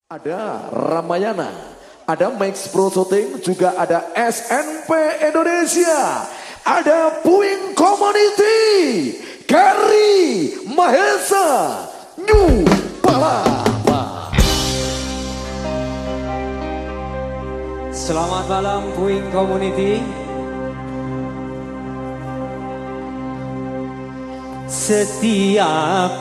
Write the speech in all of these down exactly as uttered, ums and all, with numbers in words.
Ada Ramayana, ada Max Pro Shooting, juga ada S N P Indonesia, ada Puing Community, Kari Mahesa, New Palapa. Selamat malam Puing Community. Setiap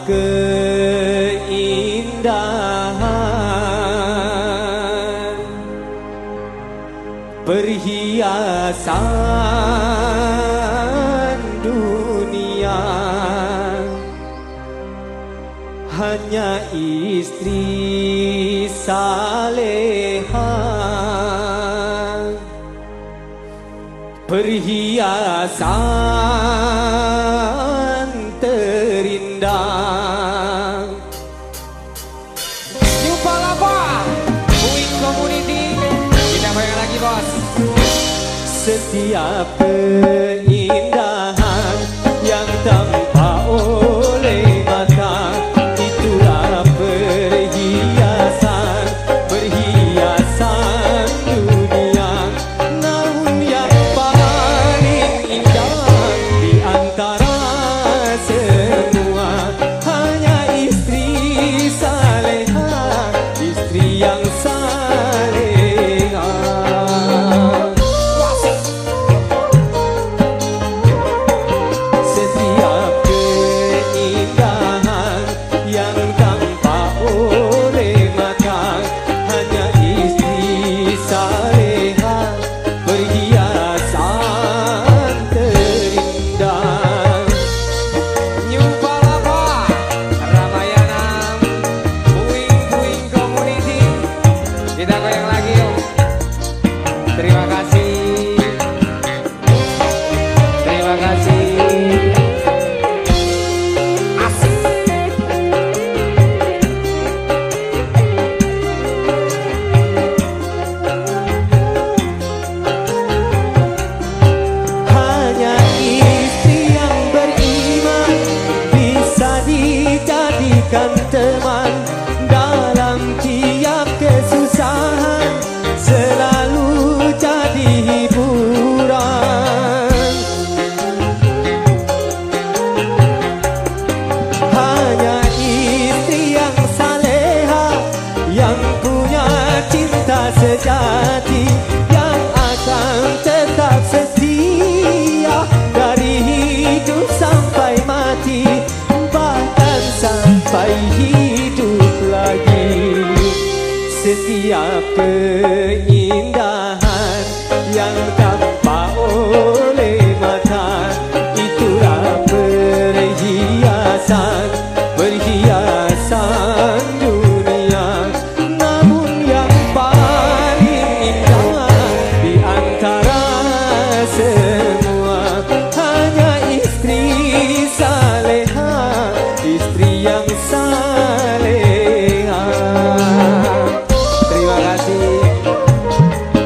keindahan perhiasan dunia hanya istri saleha, perhiasan terindah. New Palapa, Puing Community, kita bayar lagi bos. Setiap keindahan yang tampak oleh mata, itulah perhiasan, perhiasan dunia. Namun yang paling indah di antara semua hanya istri saleha, istri yang saleha. Setiap keindahan yang tampak oleh mata hanya istri saleha, perhiasan terindah. New Palapa, Ramayana, Puing Puing Community, kita goyang lagi yuk. Terima kasih, terima kasih. Hanya istri yang beriman bisa dijadikan teman dalam tiap kesusahan, selalu jadi hiburan. Hanya istri yang saleha, yang punya cinta sejati, yang akan tetap setia dari hidup sampai mati, bahkan sampai hidup lagi. Setiap keindahan yang tampak oleh mata, itulah perhiasan, perhiasan dunia. Namun yang paling indah di antara semua hanya istri saleha, istri yang saleha. Terima kasih.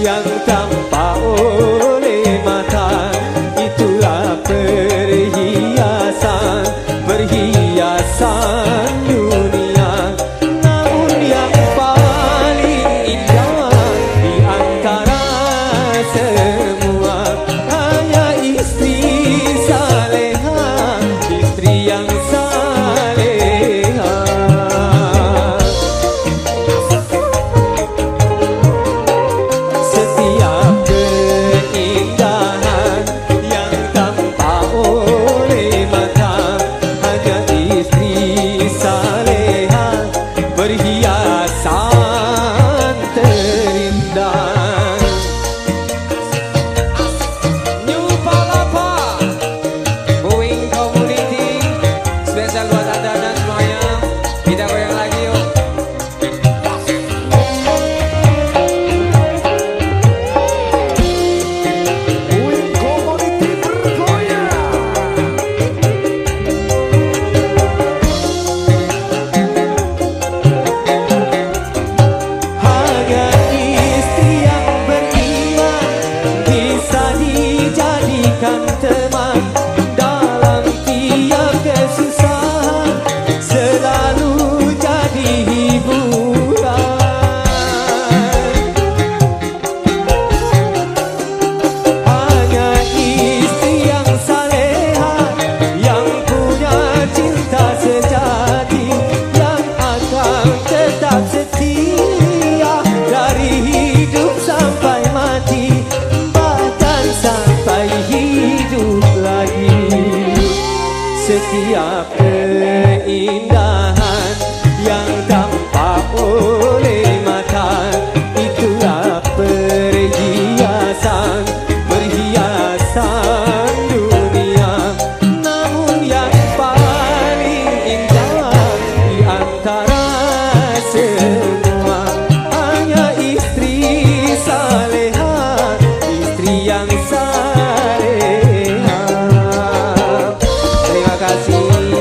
yang tampak oleh mata, itulah perhiasan, perhiasan dunia. Namun yang paling indah di antara semua hanya istri saleha, istri yang saleha. Setiap keindahan yang tampak oleh mata hanya istri saleha, perhiasan terindah. New Palapa Boeing Community spesial buat anda dan semuanya. Kita goyang lagi yuk. Puing Community bergoyang. Hanya istri yang beriman bisa dijadikan teman dalam tiap kesusahan, selalu jadi hiburan. Hanya istri yang saleha, yang punya cinta sejati, yang akan tetap setia dari hidup sampai mati, bahkan sampai hidup lagi. Setiap keindahan yang tampak oleh mata, itulah perhiasan, perhiasan dunia. Namun yang paling indah di antara semua hanya istri saleha, istri yang saleha. Terima kasih.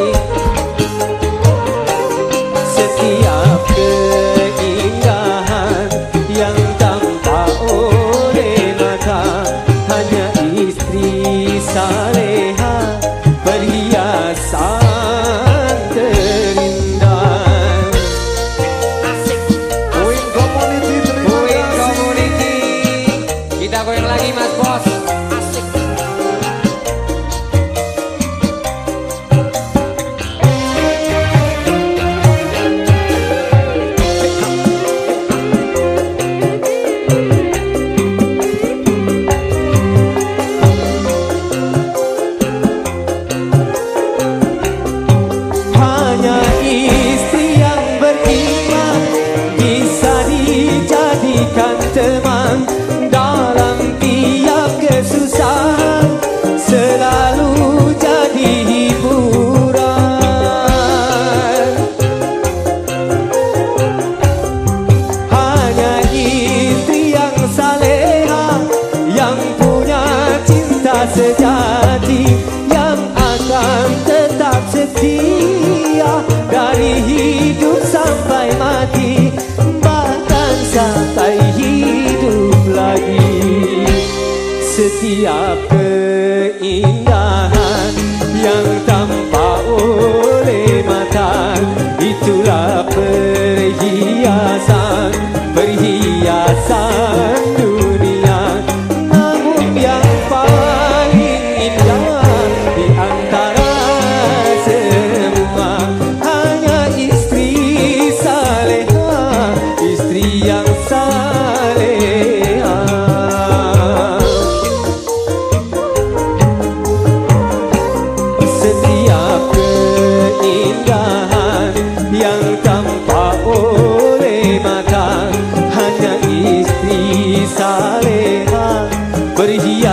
Setiap keindahan yang tampak oleh mata hanya istri saleha, perhiasan terindah. Puing Community terima Boeing kasih. Community. Kita goyang lagi Mas Bos. Asik. Hanya istri yang beriman bisa dijadikan teman dalam tiap kesusahan, selalu jadi hiburan. Hanya istri yang saleha, yang punya cinta sejati, yang akan tetap setia dari hidup sampai mati, bahkan sampai hidup lagi. Setiap keindahan yang tampak oleh mata, itulah perhiasan, perhiasan dunia. Namun yang paling indah di antara semua hanya istri saleha, istri yang saleha. Setiap keindahan yang tampak oleh mata hanya istri saleha, perhiasan